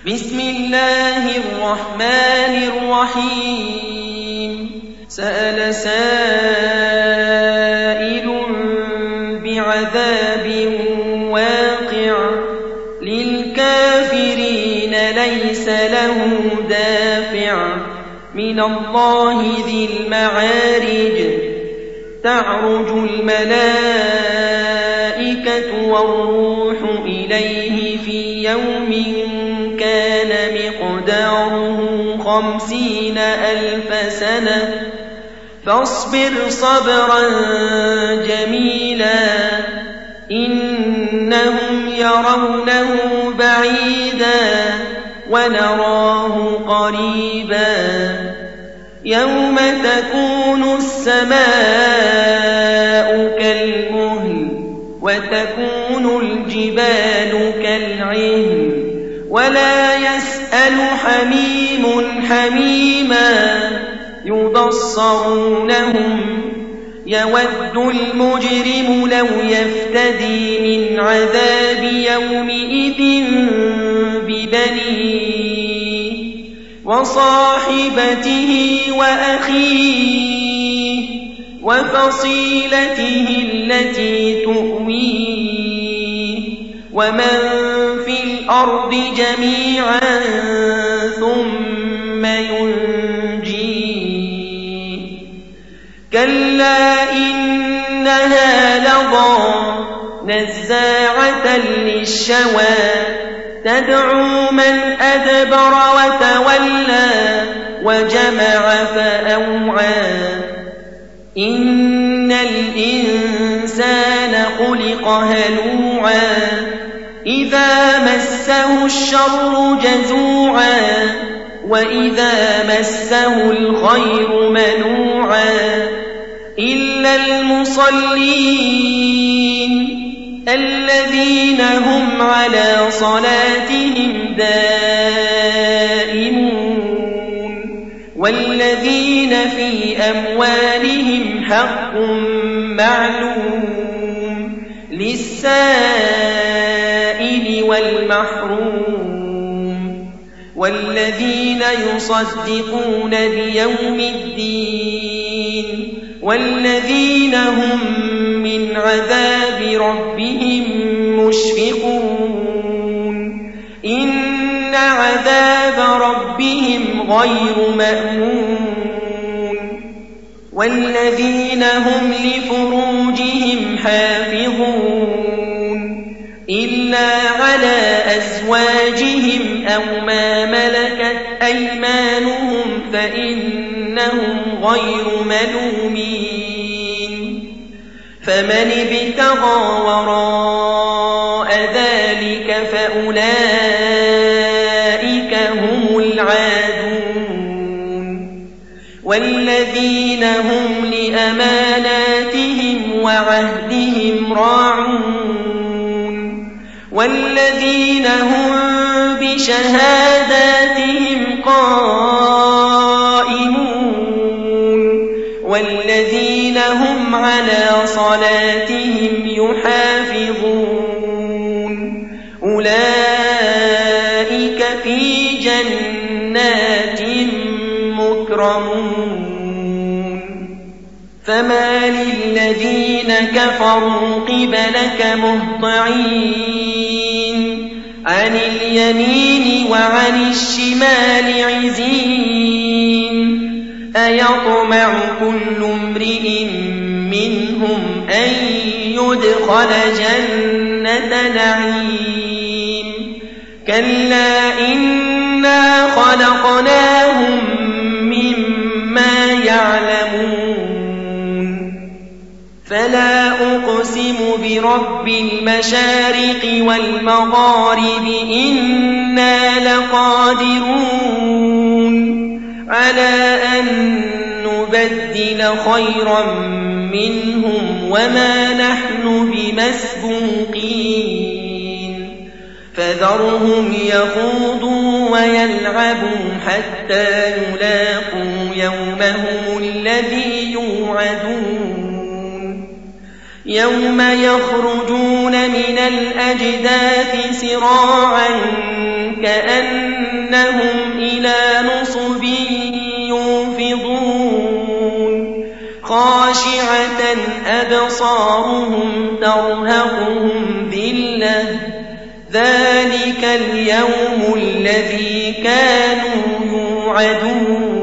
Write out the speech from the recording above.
بسم الله الرحمن الرحيم سأل سائل بعذاب واقع للكافرين ليس له دافع من الله ذي المعارج تعرج الملائكة والروح إليه في يوم كان مقداره 50,000 سنة فاصبر صبرا جميلا إنهم يرونه بعيدا ونراه قريبا يوم تكون السماء كالمهل وتكون الجبال كالعهن ولا يسأل حميم حميما يبصرونهم يود المجرم لو يفتدي من عذاب يومئذ ببنيه وصاحبته وأخيه وفصيلته التي تؤويه ومن في الأرض جميعا ثم ينجيه كلا إنها لظى نزاعة للشوى تدعو من أدبر وتولى وجمع فأوعى إن الإنسان خلق هلوعا إذا مسه الشر جزوعا وإذا مسه الخير منوعا إلا المصلين الذين هم على صلاتهم دائمون والذين في أموالهم حق معلوم للسائل والمحروم والذين يصدقون بيوم الدين والذين هم من عذاب ربهم مشفقون إن عذاب ربهم غير مأمون والذين هم لفروجهم حافظون إلا على أزواجهم أو ما ملكت أيمانهم فإنهم غير ملومين فمن ابتغى وراء ذلك فأولئك هم العادون والذين هم لأماناتهم وعهدهم راعون والذين هم بشهاداتهم قائمون والذين هم على صلاتهم يحافظون أولئك في جنات مكرمون فما للذين كفروا قبلك مهطعين عن اليمين وعن الشمال عزين أيطمع كل امرئ منهم أن يدخل جنة نعيم كلا إنا خلقناهم مما يعلمون فلا أقسم برب المشارق والمغارب إنا لقادرون على أن نبدل خيرا منهم وما نحن بمسبوقين فذرهم يخوضوا ويلعبوا حتى يلاقوا يومهم الذي يوعدون يوم يخرجون من الأجداث سراعا كأنهم إلى نصب يوفضون خاشعة أبصارهم ترهقهم ذلة ذلك اليوم الذي كانوا يوعدون